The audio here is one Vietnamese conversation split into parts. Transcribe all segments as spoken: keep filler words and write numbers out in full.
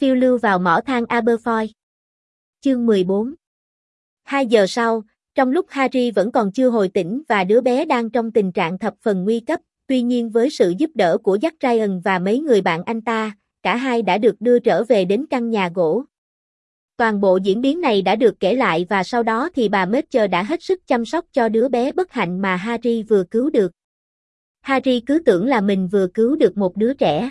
Phiêu lưu vào mỏ than Aberfoyle. Chương mười bốn. Hai giờ sau, trong lúc Harry vẫn còn chưa hồi tỉnh và đứa bé đang trong tình trạng thập phần nguy cấp, tuy nhiên với sự giúp đỡ của Jack Ryan và mấy người bạn anh ta, cả hai đã được đưa trở về đến căn nhà gỗ. Toàn bộ diễn biến này đã được kể lại và sau đó thì bà Matcher đã hết sức chăm sóc cho đứa bé bất hạnh mà Harry vừa cứu được. Harry cứ tưởng là mình vừa cứu được một đứa trẻ.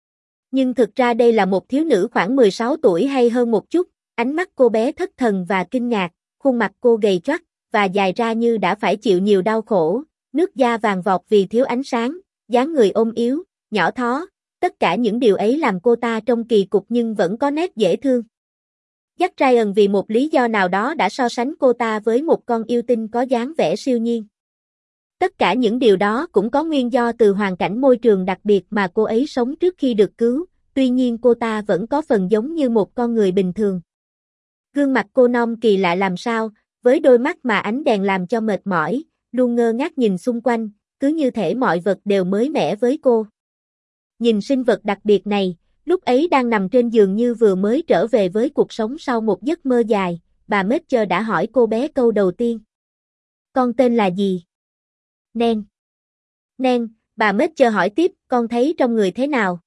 Nhưng thực ra đây là một thiếu nữ khoảng mười sáu tuổi hay hơn một chút, ánh mắt cô bé thất thần và kinh ngạc, khuôn mặt cô gầy choắt và dài ra như đã phải chịu nhiều đau khổ, nước da vàng vọt vì thiếu ánh sáng, dáng người ôm yếu, nhỏ thó, tất cả những điều ấy làm cô ta trông kỳ cục nhưng vẫn có nét dễ thương. Jack Ryan vì một lý do nào đó đã so sánh cô ta với một con yêu tinh có dáng vẻ siêu nhiên. Tất cả những điều đó cũng có nguyên do từ hoàn cảnh môi trường đặc biệt mà cô ấy sống trước khi được cứu, tuy nhiên cô ta vẫn có phần giống như một con người bình thường. Gương mặt cô non kỳ lạ làm sao, với đôi mắt mà ánh đèn làm cho mệt mỏi, luôn ngơ ngác nhìn xung quanh, cứ như thể mọi vật đều mới mẻ với cô. Nhìn sinh vật đặc biệt này, lúc ấy đang nằm trên giường như vừa mới trở về với cuộc sống sau một giấc mơ dài, bà Matcher đã hỏi cô bé câu đầu tiên. Con tên là gì? Nen. Nen, bà Matcher hỏi tiếp, con thấy trong người thế nào?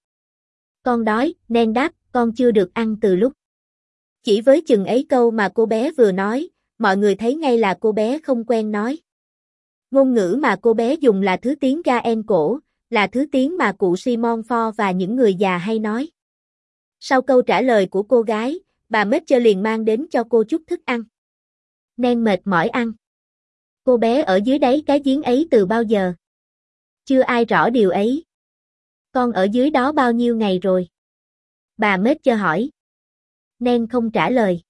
Con đói, Nen đáp, con chưa được ăn từ lúc. Chỉ với chừng ấy câu mà cô bé vừa nói, mọi người thấy ngay là cô bé không quen nói. Ngôn ngữ mà cô bé dùng là thứ tiếng Gael cổ, là thứ tiếng mà cụ Simon Ford và những người già hay nói. Sau câu trả lời của cô gái, bà Matcher liền mang đến cho cô chút thức ăn. Nen mệt mỏi ăn. Cô bé ở dưới đáy cái giếng ấy từ bao giờ? Chưa ai rõ điều ấy. Con ở dưới đó bao nhiêu ngày rồi? Bà Matcher hỏi. Nen không trả lời.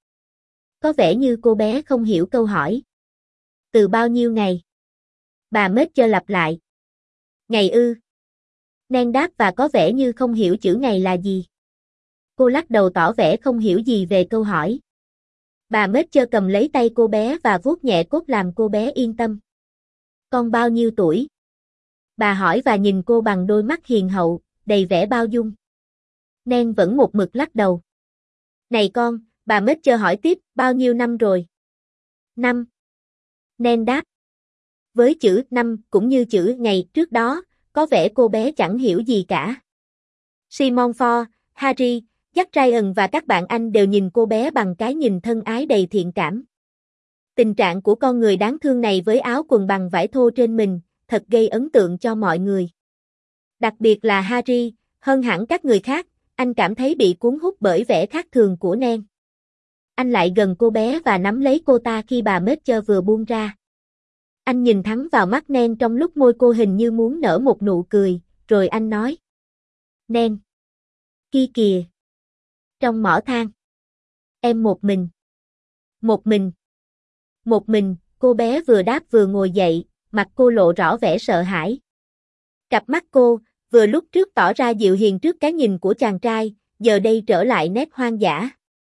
Có vẻ như cô bé không hiểu câu hỏi. Từ bao nhiêu ngày? Bà Matcher lặp lại. Ngày ư? Nen đáp và có vẻ như không hiểu chữ ngày là gì. Cô lắc đầu tỏ vẻ không hiểu gì về câu hỏi. Bà Matcher cầm lấy tay cô bé và vuốt nhẹ cốt làm cô bé yên tâm. Con bao nhiêu tuổi? Bà hỏi và nhìn cô bằng đôi mắt hiền hậu, đầy vẻ bao dung. Nen vẫn một mực lắc đầu. Này con, bà Matcher hỏi tiếp, bao nhiêu năm rồi? Năm. Nen đáp. Với chữ năm cũng như chữ ngày trước đó, có vẻ cô bé chẳng hiểu gì cả. Simon Ford, Harry, Jack Ryan và các bạn anh đều nhìn cô bé bằng cái nhìn thân ái đầy thiện cảm. Tình trạng của con người đáng thương này với áo quần bằng vải thô trên mình, thật gây ấn tượng cho mọi người. Đặc biệt là Harry, hơn hẳn các người khác, anh cảm thấy bị cuốn hút bởi vẻ khác thường của Nen. Anh lại gần cô bé và nắm lấy cô ta khi bà Matcher vừa buông ra. Anh nhìn thẳng vào mắt Nen trong lúc môi cô hình như muốn nở một nụ cười, rồi anh nói. Nen. Kia kìa. Trong mỏ than. Em một mình. Một mình. Một mình, cô bé vừa đáp vừa ngồi dậy, mặt cô lộ rõ vẻ sợ hãi. Cặp mắt cô, vừa lúc trước tỏ ra dịu hiền trước cái nhìn của chàng trai, giờ đây trở lại nét hoang dã.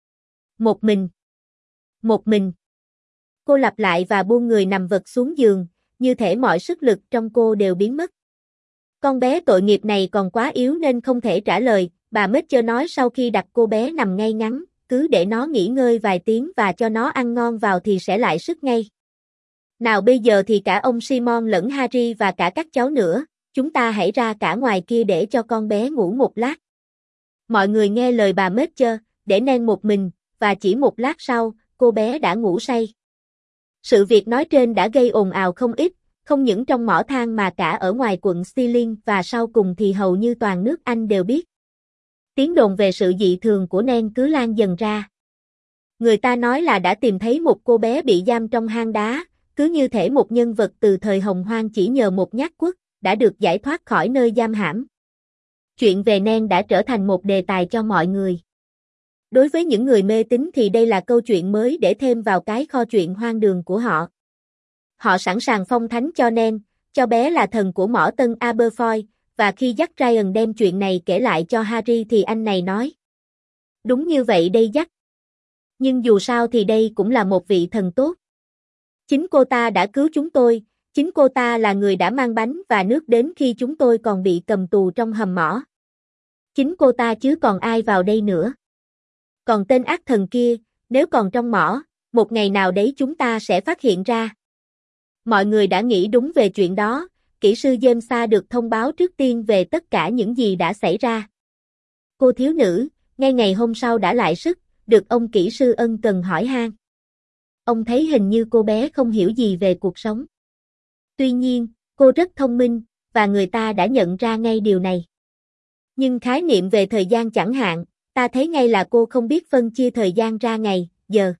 Một mình. Một mình. Cô lặp lại và buông người nằm vật xuống giường, như thể mọi sức lực trong cô đều biến mất. Con bé tội nghiệp này còn quá yếu nên không thể trả lời, bà Matcher nói sau khi đặt cô bé nằm ngay ngắn, cứ để nó nghỉ ngơi vài tiếng và cho nó ăn ngon vào thì sẽ lại sức ngay. Nào bây giờ thì cả ông Simon lẫn Harry và cả các cháu nữa, chúng ta hãy ra cả ngoài kia để cho con bé ngủ một lát. Mọi người nghe lời bà Matcher, để Nen một mình, và chỉ một lát sau, cô bé đã ngủ say. Sự việc nói trên đã gây ồn ào không ít, không những trong mỏ than mà cả ở ngoài quận Stirling và sau cùng thì hầu như toàn nước Anh đều biết. Tiếng đồn về sự dị thường của Nen cứ lan dần ra. Người ta nói là đã tìm thấy một cô bé bị giam trong hang đá, cứ như thể một nhân vật từ thời hồng hoang chỉ nhờ một nhát quất, đã được giải thoát khỏi nơi giam hãm. Chuyện về Nen đã trở thành một đề tài cho mọi người. Đối với những người mê tín thì đây là câu chuyện mới để thêm vào cái kho chuyện hoang đường của họ. Họ sẵn sàng phong thánh cho Nen, cho bé là thần của mỏ tân Aberfoyle, và khi Jack Ryan đem chuyện này kể lại cho Harry thì anh này nói. Đúng như vậy đây Jack. Nhưng dù sao thì đây cũng là một vị thần tốt. Chính cô ta đã cứu chúng tôi, chính cô ta là người đã mang bánh và nước đến khi chúng tôi còn bị cầm tù trong hầm mỏ. Chính cô ta chứ còn ai vào đây nữa. Còn tên ác thần kia, nếu còn trong mỏ, một ngày nào đấy chúng ta sẽ phát hiện ra. Mọi người đã nghĩ đúng về chuyện đó, kỹ sư James được thông báo trước tiên về tất cả những gì đã xảy ra. Cô thiếu nữ, ngay ngày hôm sau đã lại sức, được ông kỹ sư ân cần hỏi han. Ông thấy hình như cô bé không hiểu gì về cuộc sống. Tuy nhiên, cô rất thông minh, và người ta đã nhận ra ngay điều này. Nhưng khái niệm về thời gian chẳng hạn, ta thấy ngay là cô không biết phân chia thời gian ra ngày, giờ.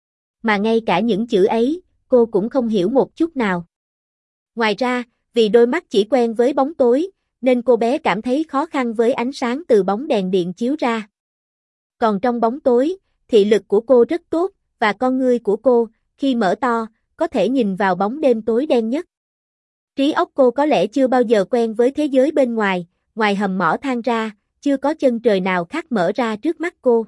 Mà ngay cả những chữ ấy, cô cũng không hiểu một chút nào. Ngoài ra, vì đôi mắt chỉ quen với bóng tối, nên cô bé cảm thấy khó khăn với ánh sáng từ bóng đèn điện chiếu ra. Còn trong bóng tối, thị lực của cô rất tốt, và con ngươi của cô, khi mở to, có thể nhìn vào bóng đêm tối đen nhất. Trí óc cô có lẽ chưa bao giờ quen với thế giới bên ngoài, ngoài hầm mỏ than ra, chưa có chân trời nào khác mở ra trước mắt cô.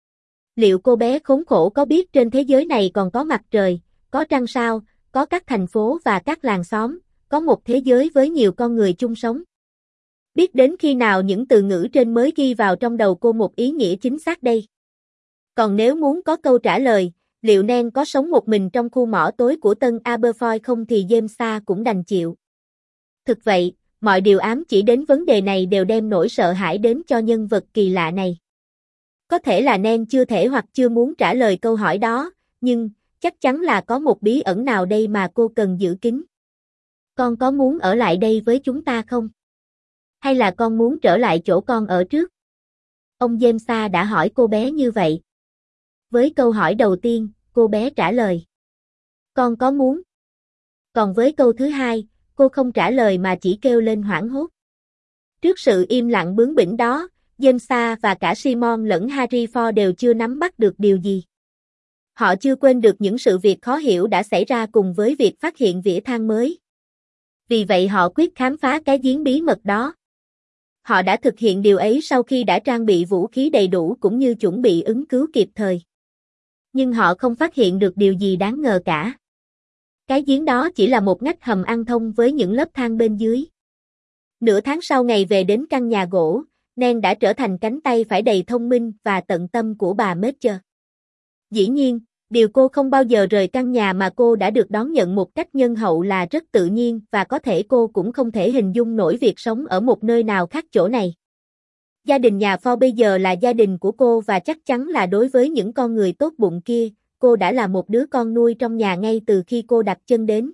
Liệu cô bé khốn khổ có biết trên thế giới này còn có mặt trời, có trăng sao, có các thành phố và các làng xóm, có một thế giới với nhiều con người chung sống? Biết đến khi nào những từ ngữ trên mới ghi vào trong đầu cô một ý nghĩa chính xác đây? Còn nếu muốn có câu trả lời, liệu Nen có sống một mình trong khu mỏ tối của Tân Aberfoyle không thì James cũng đành chịu. Thực vậy, mọi điều ám chỉ đến vấn đề này đều đem nỗi sợ hãi đến cho nhân vật kỳ lạ này. Có thể là Nen chưa thể hoặc chưa muốn trả lời câu hỏi đó, nhưng chắc chắn là có một bí ẩn nào đây mà cô cần giữ kín. Con có muốn ở lại đây với chúng ta không? Hay là con muốn trở lại chỗ con ở trước? Ông James đã hỏi cô bé như vậy. Với câu hỏi đầu tiên, cô bé trả lời. Con có muốn. Còn với câu thứ hai, cô không trả lời mà chỉ kêu lên hoảng hốt. Trước sự im lặng bướng bỉnh đó, James và cả Simon lẫn Harry Ford đều chưa nắm bắt được điều gì. Họ chưa quên được những sự việc khó hiểu đã xảy ra cùng với việc phát hiện vỉa than mới. Vì vậy họ quyết khám phá cái giếng bí mật đó. Họ đã thực hiện điều ấy sau khi đã trang bị vũ khí đầy đủ cũng như chuẩn bị ứng cứu kịp thời. Nhưng họ không phát hiện được điều gì đáng ngờ cả. Cái giếng đó chỉ là một ngách hầm ăn thông với những lớp than bên dưới. Nửa tháng sau ngày về đến căn nhà gỗ, Nen đã trở thành cánh tay phải đầy thông minh và tận tâm của bà Matcher. Dĩ nhiên, điều cô không bao giờ rời căn nhà mà cô đã được đón nhận một cách nhân hậu là rất tự nhiên và có thể cô cũng không thể hình dung nổi việc sống ở một nơi nào khác chỗ này. Gia đình nhà Ford bây giờ là gia đình của cô và chắc chắn là đối với những con người tốt bụng kia, cô đã là một đứa con nuôi trong nhà ngay từ khi cô đặt chân đến.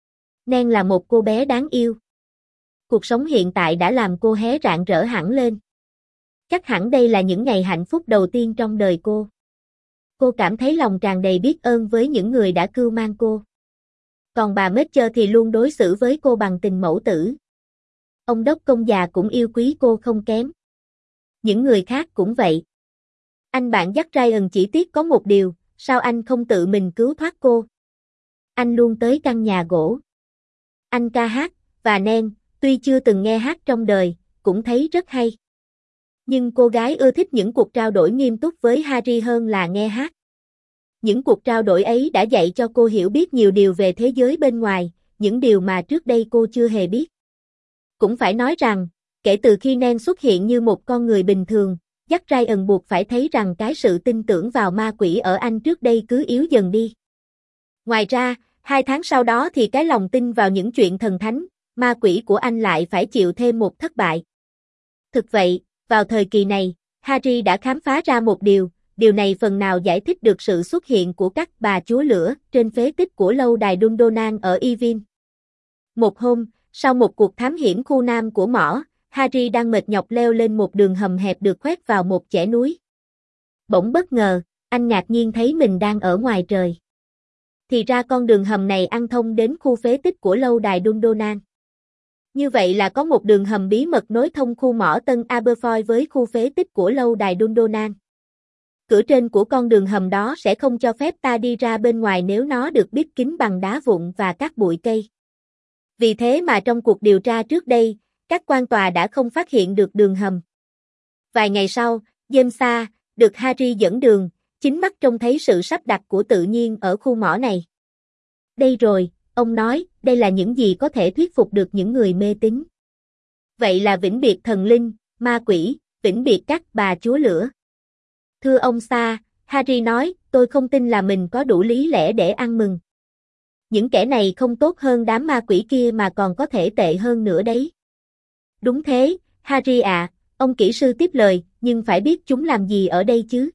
Nen là một cô bé đáng yêu. Cuộc sống hiện tại đã làm cô hé rạng rỡ hẳn lên. Chắc hẳn đây là những ngày hạnh phúc đầu tiên trong đời cô. Cô cảm thấy lòng tràn đầy biết ơn với những người đã cưu mang cô. Còn bà Matcher thì luôn đối xử với cô bằng tình mẫu tử. Ông đốc công già cũng yêu quý cô không kém. Những người khác cũng vậy. Anh bạn dắt Ryan chỉ tiếc có một điều, sao anh không tự mình cứu thoát cô? Anh luôn tới căn nhà gỗ. Anh ca hát, và Nen, tuy chưa từng nghe hát trong đời, cũng thấy rất hay. Nhưng cô gái ưa thích những cuộc trao đổi nghiêm túc với Harry hơn là nghe hát. Những cuộc trao đổi ấy đã dạy cho cô hiểu biết nhiều điều về thế giới bên ngoài, những điều mà trước đây cô chưa hề biết. Cũng phải nói rằng, kể từ khi Nen xuất hiện như một con người bình thường, Jack Ryan buộc phải thấy rằng cái sự tin tưởng vào ma quỷ ở anh trước đây cứ yếu dần đi. Ngoài ra, hai tháng sau đó thì cái lòng tin vào những chuyện thần thánh, ma quỷ của anh lại phải chịu thêm một thất bại. Thực vậy, vào thời kỳ này, Harry đã khám phá ra một điều, điều này phần nào giải thích được sự xuất hiện của các bà chúa lửa trên phế tích của lâu đài Dundonan ở Yvain. Một hôm, sau một cuộc thám hiểm khu nam của mỏ, Harry đang mệt nhọc leo lên một đường hầm hẹp được khoét vào một chẻ núi. Bỗng bất ngờ, anh ngạc nhiên thấy mình đang ở ngoài trời. Thì ra con đường hầm này ăn thông đến khu phế tích của lâu đài Dundonan. Như vậy là có một đường hầm bí mật nối thông khu mỏ Tân Aberfoyle với khu phế tích của lâu đài Dundonan. Cửa trên của con đường hầm đó sẽ không cho phép ta đi ra bên ngoài nếu nó được bít kín bằng đá vụn và các bụi cây. Vì thế mà trong cuộc điều tra trước đây, các quan tòa đã không phát hiện được đường hầm. Vài ngày sau, James được Harry dẫn đường, chính mắt trông thấy sự sắp đặt của tự nhiên ở khu mỏ này. Đây rồi, ông nói, đây là những gì có thể thuyết phục được những người mê tín. Vậy là vĩnh biệt thần linh, ma quỷ, vĩnh biệt các bà chúa lửa. Thưa ông Sa, Harry nói, tôi không tin là mình có đủ lý lẽ để ăn mừng. Những kẻ này không tốt hơn đám ma quỷ kia mà còn có thể tệ hơn nữa đấy. Đúng thế, Harry ạ, ông kỹ sư tiếp lời, nhưng phải biết chúng làm gì ở đây chứ.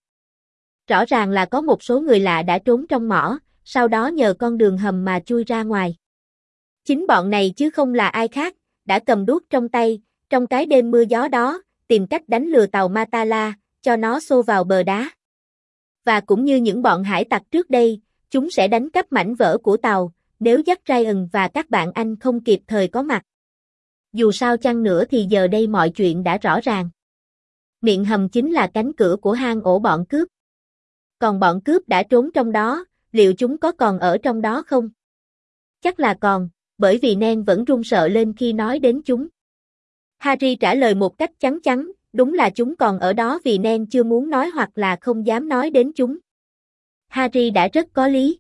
Rõ ràng là có một số người lạ đã trốn trong mỏ, sau đó nhờ con đường hầm mà chui ra ngoài. Chính bọn này chứ không là ai khác, đã cầm đuốc trong tay, trong cái đêm mưa gió đó, tìm cách đánh lừa tàu Matala, cho nó xô vào bờ đá. Và cũng như những bọn hải tặc trước đây, chúng sẽ đánh cắp mảnh vỡ của tàu, nếu dắt Ryan và các bạn anh không kịp thời có mặt. Dù sao chăng nữa thì giờ đây mọi chuyện đã rõ ràng. Miệng hầm chính là cánh cửa của hang ổ bọn cướp. Còn bọn cướp đã trốn trong đó, liệu chúng có còn ở trong đó không? Chắc là còn, bởi vì Nen vẫn run sợ lên khi nói đến chúng. Harry trả lời một cách chắn chắn, đúng là chúng còn ở đó vì Nen chưa muốn nói hoặc là không dám nói đến chúng. Harry đã rất có lý.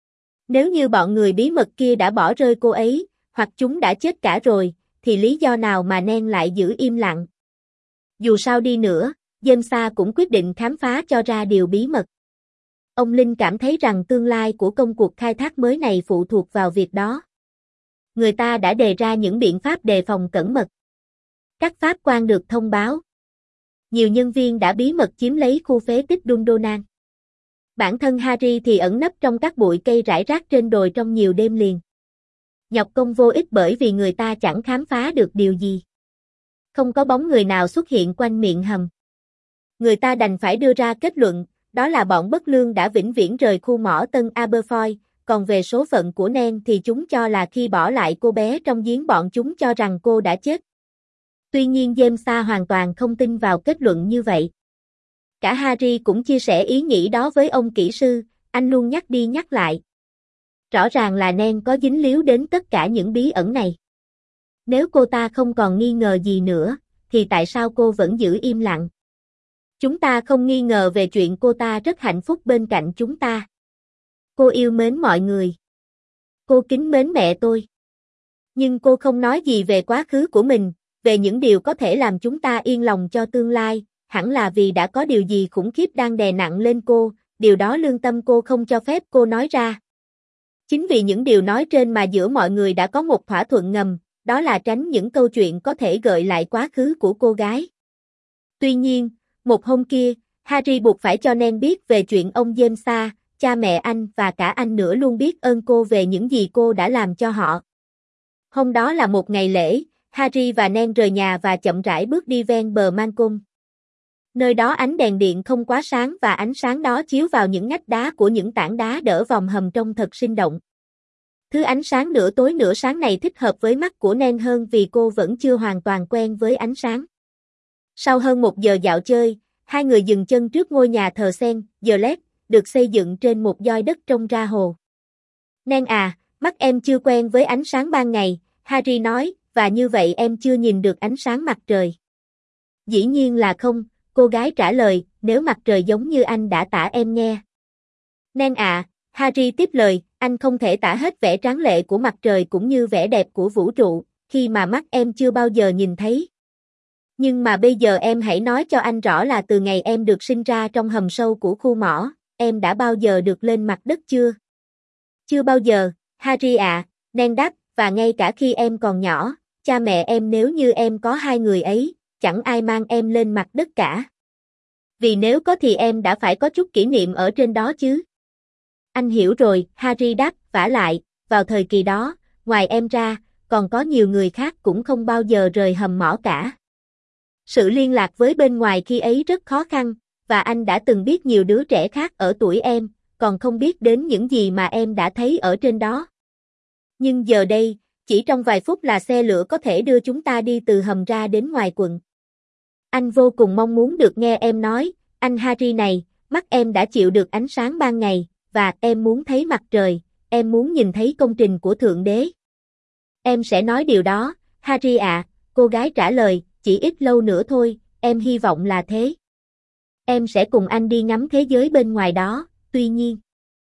Nếu như bọn người bí mật kia đã bỏ rơi cô ấy, hoặc chúng đã chết cả rồi, thì lý do nào mà Nen lại giữ im lặng? Dù sao đi nữa, James cũng quyết định khám phá cho ra điều bí mật. Ông Linh cảm thấy rằng tương lai của công cuộc khai thác mới này phụ thuộc vào việc đó. Người ta đã đề ra những biện pháp đề phòng cẩn mật. Các pháp quan được thông báo. Nhiều nhân viên đã bí mật chiếm lấy khu phế tích Dundonan. Bản thân Harry thì ẩn nấp trong các bụi cây rải rác trên đồi trong nhiều đêm liền. Nhọc công vô ích bởi vì người ta chẳng khám phá được điều gì. Không có bóng người nào xuất hiện quanh miệng hầm. Người ta đành phải đưa ra kết luận, đó là bọn bất lương đã vĩnh viễn rời khu mỏ Tân Aberfoyle, còn về số phận của Nen thì chúng cho là khi bỏ lại cô bé trong giếng bọn chúng cho rằng cô đã chết. Tuy nhiên James hoàn toàn không tin vào kết luận như vậy. Cả Harry cũng chia sẻ ý nghĩ đó với ông kỹ sư, anh luôn nhắc đi nhắc lại. Rõ ràng là Nen có dính líu đến tất cả những bí ẩn này. Nếu cô ta không còn nghi ngờ gì nữa, thì tại sao cô vẫn giữ im lặng? Chúng ta không nghi ngờ về chuyện cô ta rất hạnh phúc bên cạnh chúng ta. Cô yêu mến mọi người. Cô kính mến mẹ tôi. Nhưng cô không nói gì về quá khứ của mình, về những điều có thể làm chúng ta yên lòng cho tương lai, hẳn là vì đã có điều gì khủng khiếp đang đè nặng lên cô, điều đó lương tâm cô không cho phép cô nói ra. Chính vì những điều nói trên mà giữa mọi người đã có một thỏa thuận ngầm, đó là tránh những câu chuyện có thể gợi lại quá khứ của cô gái. Tuy nhiên, một hôm kia, Harry buộc phải cho Nen biết về chuyện ông James, cha mẹ anh và cả anh nữa luôn biết ơn cô về những gì cô đã làm cho họ. Hôm đó là một ngày lễ, Harry và Nen rời nhà và chậm rãi bước đi ven bờ Malcolm. Nơi đó ánh đèn điện không quá sáng và ánh sáng đó chiếu vào những ngách đá của những tảng đá đỡ vòng hầm trông thật sinh động. Thứ ánh sáng nửa tối nửa sáng này thích hợp với mắt của Nen hơn vì cô vẫn chưa hoàn toàn quen với ánh sáng. Sau hơn một giờ dạo chơi, hai người dừng chân trước ngôi nhà thờ Saint Giles, được xây dựng trên một doi đất trông ra hồ. Nen à, mắt em chưa quen với ánh sáng ban ngày, Harry nói, và như vậy em chưa nhìn được ánh sáng mặt trời. Dĩ nhiên là không, cô gái trả lời, nếu mặt trời giống như anh đã tả em nghe. Nen à, Harry tiếp lời, anh không thể tả hết vẻ tráng lệ của mặt trời cũng như vẻ đẹp của vũ trụ, khi mà mắt em chưa bao giờ nhìn thấy. Nhưng mà bây giờ em hãy nói cho anh rõ là từ ngày em được sinh ra trong hầm sâu của khu mỏ, em đã bao giờ được lên mặt đất chưa? Chưa bao giờ, Harry ạ, à, Nen đáp, và ngay cả khi em còn nhỏ, cha mẹ em nếu như em có hai người ấy, chẳng ai mang em lên mặt đất cả. Vì nếu có thì em đã phải có chút kỷ niệm ở trên đó chứ. Anh hiểu rồi, Harry đáp, vả lại, vào thời kỳ đó, ngoài em ra, còn có nhiều người khác cũng không bao giờ rời hầm mỏ cả. Sự liên lạc với bên ngoài khi ấy rất khó khăn, và anh đã từng biết nhiều đứa trẻ khác ở tuổi em, còn không biết đến những gì mà em đã thấy ở trên đó. Nhưng giờ đây, chỉ trong vài phút là xe lửa có thể đưa chúng ta đi từ hầm ra đến ngoài quận. Anh vô cùng mong muốn được nghe em nói, anh Harry này, mắt em đã chịu được ánh sáng ban ngày, và em muốn thấy mặt trời, em muốn nhìn thấy công trình của Thượng Đế. Em sẽ nói điều đó, Harry ạ, cô gái trả lời, chỉ ít lâu nữa thôi, em hy vọng là thế. Em sẽ cùng anh đi ngắm thế giới bên ngoài đó, tuy nhiên.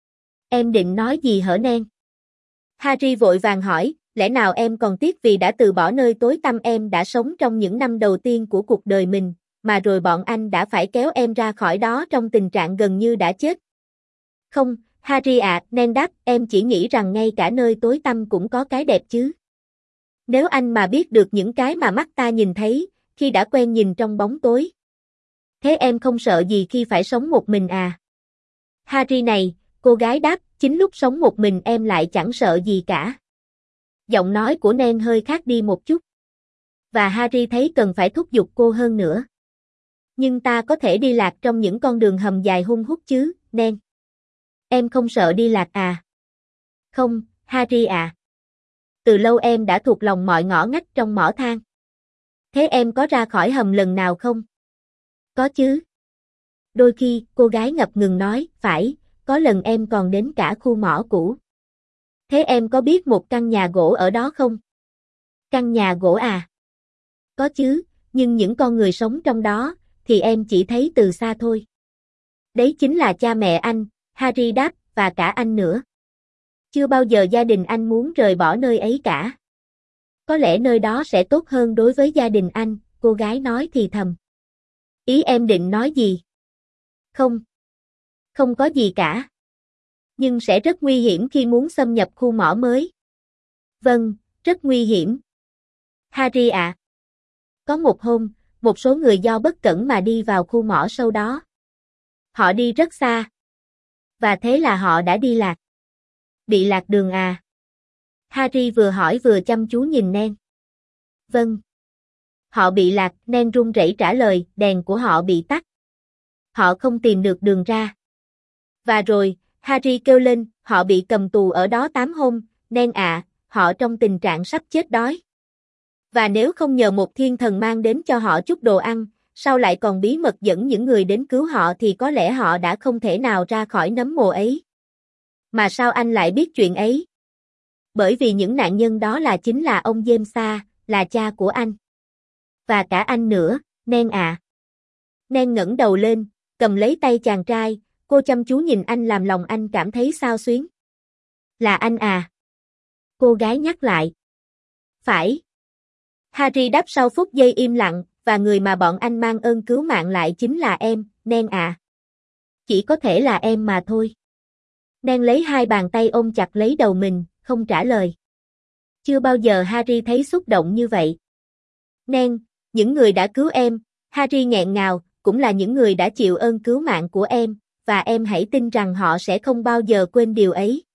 Em định nói gì hở Nen? Harry vội vàng hỏi, lẽ nào em còn tiếc vì đã từ bỏ nơi tối tăm em đã sống trong những năm đầu tiên của cuộc đời mình, mà rồi bọn anh đã phải kéo em ra khỏi đó trong tình trạng gần như đã chết. Không, Harry ạ, Nan đáp, em chỉ nghĩ rằng ngay cả nơi tối tăm cũng có cái đẹp chứ. Nếu anh mà biết được những cái mà mắt ta nhìn thấy, khi đã quen nhìn trong bóng tối. Thế em không sợ gì khi phải sống một mình à? Harry này, cô gái đáp, chính lúc sống một mình em lại chẳng sợ gì cả. Giọng nói của Nan hơi khác đi một chút. Và Harry thấy cần phải thúc giục cô hơn nữa. Nhưng ta có thể đi lạc trong những con đường hầm dài hun hút chứ, Nan. Em không sợ đi lạc à? Không, Harry à. Từ lâu em đã thuộc lòng mọi ngõ ngách trong mỏ than. Thế em có ra khỏi hầm lần nào không? Có chứ. Đôi khi, cô gái ngập ngừng nói, phải, có lần em còn đến cả khu mỏ cũ. Thế em có biết một căn nhà gỗ ở đó không? Căn nhà gỗ à? Có chứ, nhưng những con người sống trong đó, thì em chỉ thấy từ xa thôi. Đấy chính là cha mẹ anh, Harry đáp, và cả anh nữa. Chưa bao giờ gia đình anh muốn rời bỏ nơi ấy cả. Có lẽ nơi đó sẽ tốt hơn đối với gia đình anh, cô gái nói thì thầm. Ý em định nói gì? Không. Không có gì cả. Nhưng sẽ rất nguy hiểm khi muốn xâm nhập khu mỏ mới. Vâng, rất nguy hiểm. Harry ạ. Có một hôm, một số người do bất cẩn mà đi vào khu mỏ sâu đó. Họ đi rất xa. Và thế là họ đã đi lạc. Bị lạc đường à? Harry vừa hỏi vừa chăm chú nhìn Nan. Vâng. Họ bị lạc, Nan run rẩy trả lời, đèn của họ bị tắt. Họ không tìm được đường ra. Và rồi, Harry kêu lên, họ bị cầm tù ở đó tám hôm, Nan ạ, họ trong tình trạng sắp chết đói. Và nếu không nhờ một thiên thần mang đến cho họ chút đồ ăn, sao lại còn bí mật dẫn những người đến cứu họ thì có lẽ họ đã không thể nào ra khỏi nấm mồ ấy. Mà sao anh lại biết chuyện ấy? Bởi vì những nạn nhân đó là chính là ông James, là cha của anh. Và cả anh nữa, Nan à. Nan ngẩng đầu lên, cầm lấy tay chàng trai, cô chăm chú nhìn anh làm lòng anh cảm thấy xao xuyến. Là anh à? Cô gái nhắc lại. Phải. Harry đáp sau phút giây im lặng, và người mà bọn anh mang ơn cứu mạng lại chính là em, Nan à. Chỉ có thể là em mà thôi. Nan lấy hai bàn tay ôm chặt lấy đầu mình, không trả lời. Chưa bao giờ Harry thấy xúc động như vậy. Nan, những người đã cứu em, Harry nghẹn ngào, cũng là những người đã chịu ơn cứu mạng của em, và em hãy tin rằng họ sẽ không bao giờ quên điều ấy.